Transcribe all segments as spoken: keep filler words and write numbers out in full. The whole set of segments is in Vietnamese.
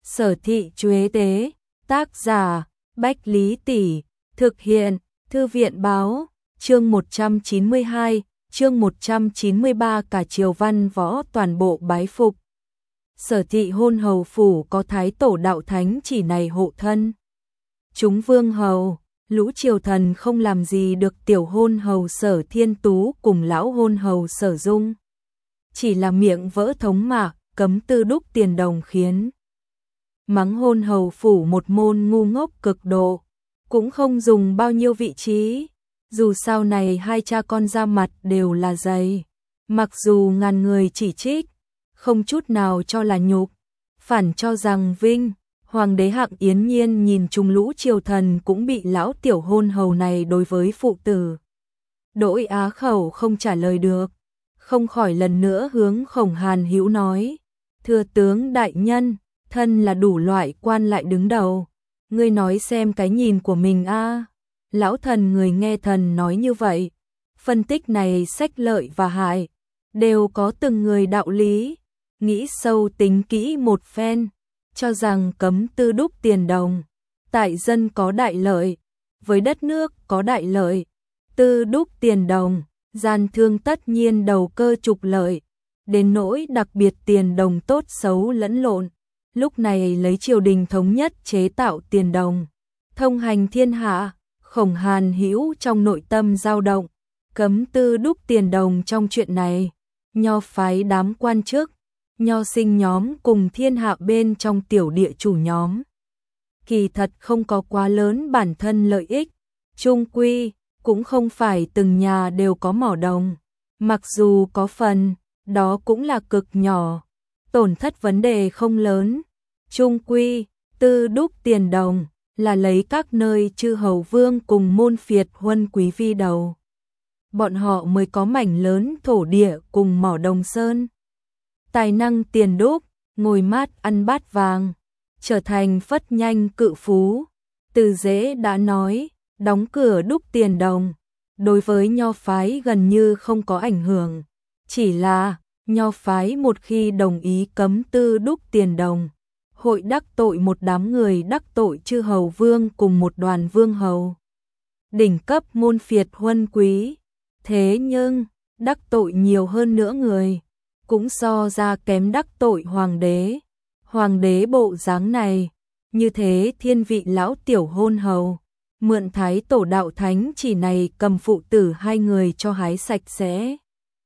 Sở thị Chuế tế, tác giả, Bách Lý Tỷ, thực hiện, Thư viện báo, chương một trăm chín mươi hai, chương một trăm chín mươi ba cả triều văn võ toàn bộ bái phục. Sở thị hôn hầu phủ có thái tổ đạo thánh chỉ này hộ thân. Chúng vương hầu, lũ triều thần không làm gì được tiểu hôn hầu Sở Thiên Tú cùng lão hôn hầu Sở Dung. Chỉ là miệng vỡ thống mạc, cấm tư đúc tiền đồng khiến mắng hôn hầu phủ một môn ngu ngốc cực độ, cũng không dùng bao nhiêu vị trí, dù sau này hai cha con ra mặt đều là dày, mặc dù ngàn người chỉ trích, không chút nào cho là nhục, phản cho rằng vinh. Hoàng đế Hạng Yến Nhiên nhìn chung lũ triều thần cũng bị lão tiểu hôn hầu này đối với phụ tử đỗi á khẩu không trả lời được, không khỏi lần nữa hướng Khổng Hàn Hữu nói: "Thưa tướng đại nhân, thân là đủ loại quan lại đứng đầu, ngươi nói xem cái nhìn của mình a." À. Lão thần người nghe thần nói như vậy, phân tích này sách lợi và hại đều có từng người đạo lý, nghĩ sâu tính kỹ một phen, cho rằng cấm tư đúc tiền đồng, tại dân có đại lợi, với đất nước có đại lợi, tư đúc tiền đồng, gian thương tất nhiên đầu cơ trục lợi, đến nỗi đặc biệt tiền đồng tốt xấu lẫn lộn, lúc này lấy triều đình thống nhất chế tạo tiền đồng, thông hành thiên hạ. Khổng Hàn Hữu trong nội tâm dao động, cấm tư đúc tiền đồng trong chuyện này, nho phái đám quan chức, nho sinh nhóm cùng thiên hạ bên trong tiểu địa chủ nhóm, kỳ thật không có quá lớn bản thân lợi ích, chung quy cũng không phải từng nhà đều có mỏ đồng, mặc dù có phần, đó cũng là cực nhỏ, tổn thất vấn đề không lớn, chung quy tư đúc tiền đồng là lấy các nơi chư hầu vương cùng môn phiệt huân quý vi đầu, bọn họ mới có mảnh lớn thổ địa cùng mỏ đồng sơn. Tài năng tiền đúc, ngồi mát ăn bát vàng, trở thành phất nhanh cự phú. Từ Dễ đã nói, đóng cửa đúc tiền đồng, đối với nho phái gần như không có ảnh hưởng, chỉ là nho phái một khi đồng ý cấm tư đúc tiền đồng, hội đắc tội một đám người đắc tội chư hầu vương cùng một đoàn vương hầu, đỉnh cấp môn phiệt huân quý, thế nhưng đắc tội nhiều hơn nữa người, cũng so ra kém đắc tội hoàng đế. Hoàng đế bộ dáng này, như thế thiên vị lão tiểu hôn hầu, mượn thái tổ đạo thánh chỉ này cầm phụ tử hai người cho hái sạch sẽ.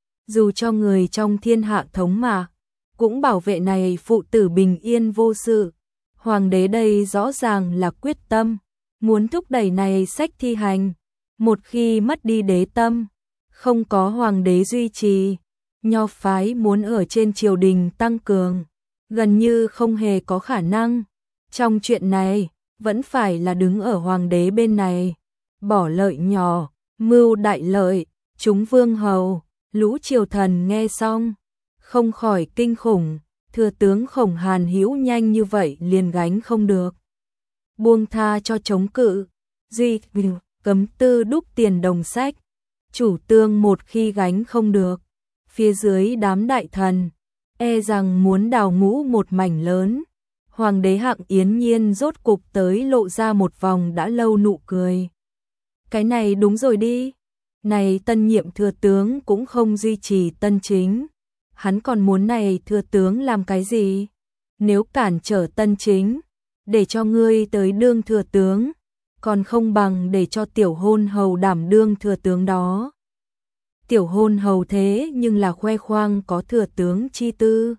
Dù cho người trong thiên hạ thống mà, cũng bảo vệ này phụ tử bình yên vô sự. Hoàng đế đây rõ ràng là quyết tâm, muốn thúc đẩy này sách thi hành. Một khi mất đi đế tâm, không có hoàng đế duy trì, nho phái muốn ở trên triều đình tăng cường, gần như không hề có khả năng. Trong chuyện này, vẫn phải là đứng ở hoàng đế bên này, bỏ lợi nhỏ, mưu đại lợi. Chúng vương hầu, lũ triều thần nghe xong, không khỏi kinh khủng, thừa tướng Khổng Hàn Hữu nhanh như vậy liền gánh không được, buông tha cho chống cự, duy cấm tư đúc tiền đồng sách, chủ tương một khi gánh không được, phía dưới đám đại thần, e rằng muốn đào ngũ một mảnh lớn. Hoàng đế Hạng Yến Nhiên rốt cục tới lộ ra một vòng đã lâu nụ cười. Cái này đúng rồi đi, này tân nhiệm thừa tướng cũng không duy trì tân chính, hắn còn muốn này thừa tướng làm cái gì? Nếu cản trở tân chính, để cho ngươi tới đương thừa tướng, còn không bằng để cho tiểu hôn hầu đảm đương thừa tướng đó. Tiểu hôn hầu thế nhưng là khoe khoang có thừa tướng chi tư,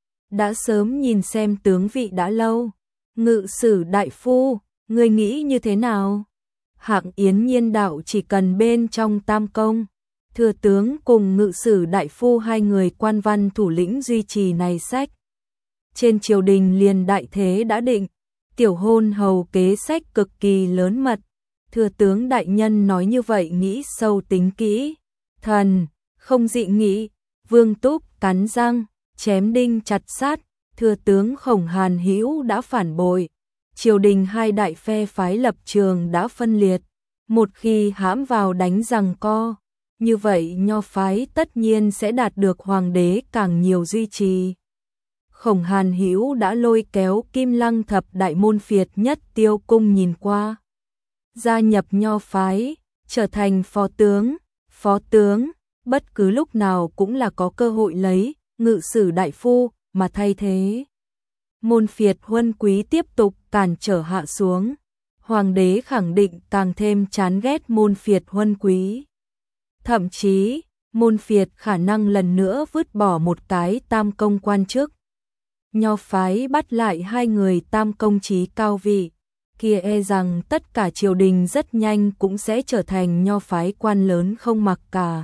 đã sớm nhìn xem tướng vị đã lâu. Ngự sử đại phu, ngươi nghĩ như thế nào? Hạng Yến Nhiên đạo chỉ cần bên trong tam công, thừa tướng cùng ngự sử đại phu hai người quan văn thủ lĩnh duy trì này sách, trên triều đình liền đại thế đã định. Tiểu hôn hầu kế sách cực kỳ lớn mật, thừa tướng đại nhân nói như vậy nghĩ sâu tính kỹ, thần không dị nghị. Vương Túc cắn răng, chém đinh chặt sát, thừa tướng Khổng Hàn Hữu đã phản bội, triều đình hai đại phe phái lập trường đã phân liệt, một khi hãm vào đánh giằng co, như vậy nho phái tất nhiên sẽ đạt được hoàng đế càng nhiều duy trì. Khổng Hàn Hữu đã lôi kéo Kim Lăng thập đại môn phiệt nhất Tiêu Cung nhìn qua. Gia nhập Nho phái, trở thành phó tướng, phó tướng, bất cứ lúc nào cũng là có cơ hội lấy ngự sử đại phu mà thay thế. Môn phiệt huân quý tiếp tục cản trở hạ xuống. Hoàng đế khẳng định càng thêm chán ghét môn phiệt huân quý. Thậm chí, môn phiệt khả năng lần nữa vứt bỏ một cái tam công quan chức. Nho phái bắt lại hai người tam công trí cao vị, kia e rằng tất cả triều đình rất nhanh cũng sẽ trở thành nho phái quan lớn không mặc cả.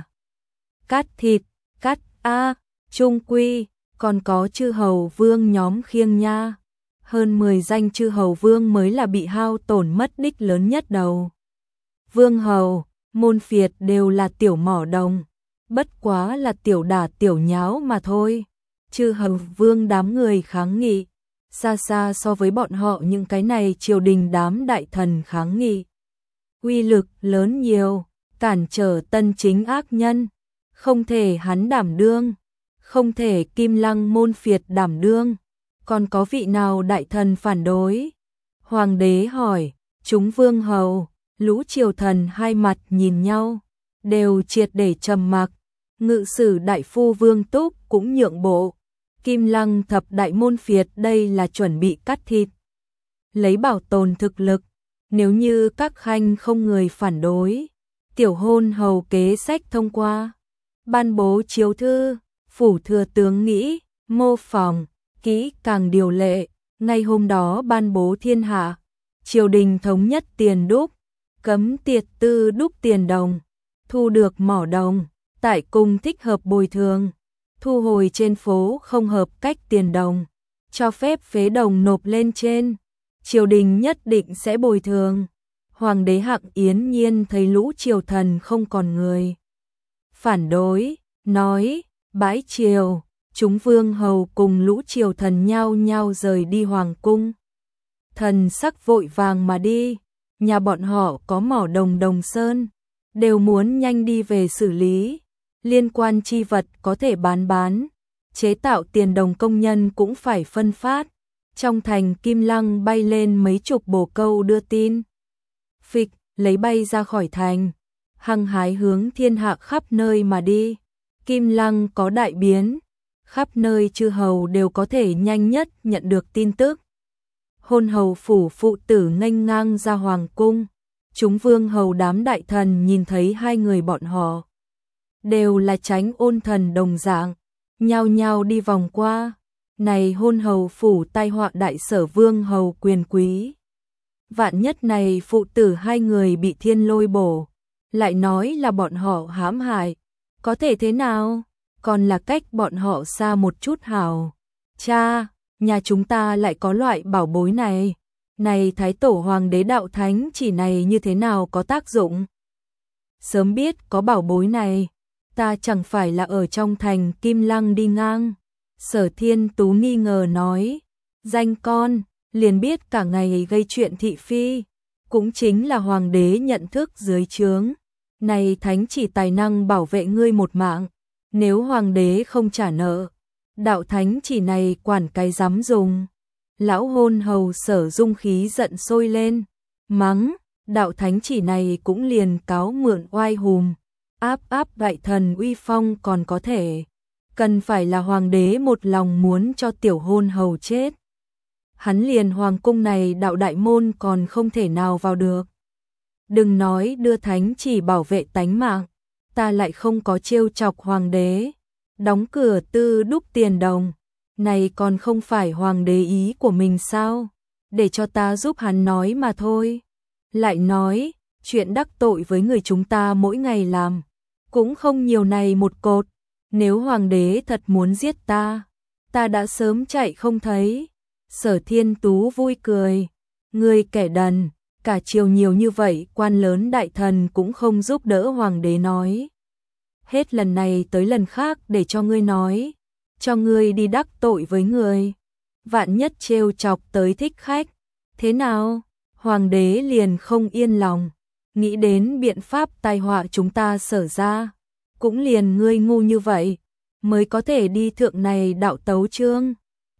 Cát thịt, cát a, trung quy, còn có chư hầu vương nhóm khiêng nha. Hơn mười danh chư hầu vương mới là bị hao tổn mất đích lớn nhất đầu. Vương hầu, môn phiệt đều là tiểu mỏ đồng, bất quá là tiểu đả tiểu nháo mà thôi. Chư hầu vương đám người kháng nghị, xa xa so với bọn họ những cái này triều đình đám đại thần kháng nghị. Uy lực lớn nhiều, cản trở tân chính ác nhân, không thể hắn đảm đương, không thể Kim Lăng môn phiệt đảm đương. Còn có vị nào đại thần phản đối? Hoàng đế hỏi, chúng vương hầu, lũ triều thần hai mặt nhìn nhau, đều triệt để trầm mặc. Ngự sử đại phu Vương Túc cũng nhượng bộ. Kim Lăng thập đại môn phiệt đây là chuẩn bị cắt thịt. Lấy bảo tồn thực lực, nếu như các khanh không người phản đối, tiểu hôn hầu kế sách thông qua. Ban bố chiếu thư, phủ thừa tướng nghĩ, mô phỏng, kỹ càng điều lệ, ngay hôm đó ban bố thiên hạ. Triều đình thống nhất tiền đúc, cấm tiệt tư đúc tiền đồng, thu được mỏ đồng, tại cung thích hợp bồi thường, thu hồi trên phố không hợp cách tiền đồng, cho phép phế đồng nộp lên trên, triều đình nhất định sẽ bồi thường. Hoàng đế Hạng Yến Nhiên thấy lũ triều thần không còn người phản đối, nói, bãi triều, chúng vương hầu cùng lũ triều thần nhao nhao rời đi hoàng cung. Thần sắc vội vàng mà đi, nhà bọn họ có mỏ đồng Đồng Sơn, đều muốn nhanh đi về xử lý, liên quan chi vật có thể bán bán, chế tạo tiền đồng công nhân cũng phải phân phát. Trong thành Kim Lăng bay lên mấy chục bồ câu đưa tin. Phịch, lấy bay ra khỏi thành, hăng hái hướng thiên hạ khắp nơi mà đi. Kim Lăng có đại biến, khắp nơi chư hầu đều có thể nhanh nhất nhận được tin tức. Hôn hầu phủ phụ tử nghênh ngang ra hoàng cung, chúng vương hầu đám đại thần nhìn thấy hai người bọn họ, đều là tránh ôn thần đồng dạng, nhao nhao đi vòng qua. Này hôn hầu phủ tai họa đại sở vương hầu quyền quý. Vạn nhất này phụ tử hai người bị thiên lôi bổ, lại nói là bọn họ hãm hại, có thể thế nào? Còn là cách bọn họ xa một chút hảo. Cha, nhà chúng ta lại có loại bảo bối này. Này thái tổ hoàng đế đạo thánh chỉ này như thế nào có tác dụng? Sớm biết có bảo bối này, ta chẳng phải là ở trong thành Kim Lăng đi ngang. Sở Thiên Tú nghi ngờ nói, danh con, liền biết cả ngày gây chuyện thị phi, cũng chính là hoàng đế nhận thức dưới trướng. Này thánh chỉ tài năng bảo vệ ngươi một mạng, nếu hoàng đế không trả nợ, đạo thánh chỉ này quản cái dám dùng. Lão hôn hầu Sở Dung khí giận sôi lên, mắng, đạo thánh chỉ này cũng liền cáo mượn oai hùm, áp áp đại thần uy phong còn có thể. Cần phải là hoàng đế một lòng muốn cho tiểu hôn hầu chết. Hắn liền hoàng cung này đạo đại môn còn không thể nào vào được. Đừng nói đưa thánh chỉ bảo vệ tánh mạng, ta lại không có trêu chọc hoàng đế. Đóng cửa tư đúc tiền đồng, này còn không phải hoàng đế ý của mình sao? Để cho ta giúp hắn nói mà thôi. Lại nói, chuyện đắc tội với người chúng ta mỗi ngày làm, cũng không nhiều này một cột. Nếu hoàng đế thật muốn giết ta, ta đã sớm chạy không thấy. Sở Thiên Tú vui cười, ngươi kẻ đần, cả triều nhiều như vậy quan lớn đại thần cũng không giúp đỡ hoàng đế nói. Hết lần này tới lần khác để cho ngươi nói, cho ngươi đi đắc tội với người. Vạn nhất trêu chọc tới thích khách, thế nào? Hoàng đế liền không yên lòng, nghĩ đến biện pháp tai họa chúng ta Sở ra. Cũng liền ngươi ngu như vậy, mới có thể đi thượng này đạo tấu chương.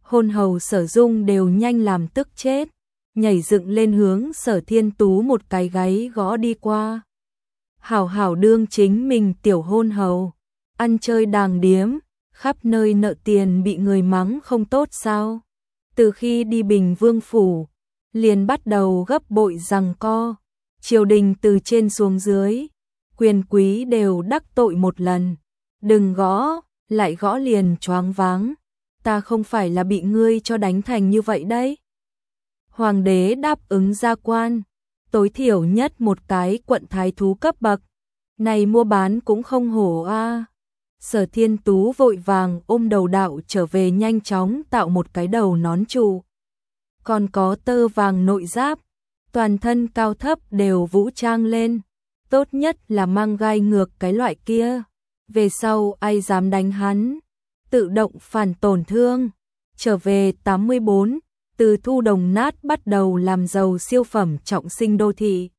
Hôn hầu Sở Dung đều nhanh làm tức chết, nhảy dựng lên hướng Sở Thiên Tú một cái gáy gõ đi qua. Hảo hảo đương chính mình tiểu hôn hầu, ăn chơi đàng điếm, khắp nơi nợ tiền bị người mắng không tốt sao? Từ khi đi Bình Vương phủ, liền bắt đầu gấp bội giằng co, triều đình từ trên xuống dưới, quyền quý đều đắc tội một lần, đừng gõ, lại gõ liền choáng váng, ta không phải là bị ngươi cho đánh thành như vậy đấy. Hoàng đế đáp ứng ra quan, tối thiểu nhất một cái quận thái thú cấp bậc, này mua bán cũng không hổ a. Sở Thiên Tú vội vàng ôm đầu đạo trở về, nhanh chóng tạo một cái đầu nón trụ. Còn có tơ vàng nội giáp, toàn thân cao thấp đều vũ trang lên, tốt nhất là mang gai ngược cái loại kia. Về sau ai dám đánh hắn, tự động phản tổn thương. Trở về tám mươi bốn, từ Thu Đồng Nát bắt đầu làm giàu siêu phẩm trọng sinh đô thị.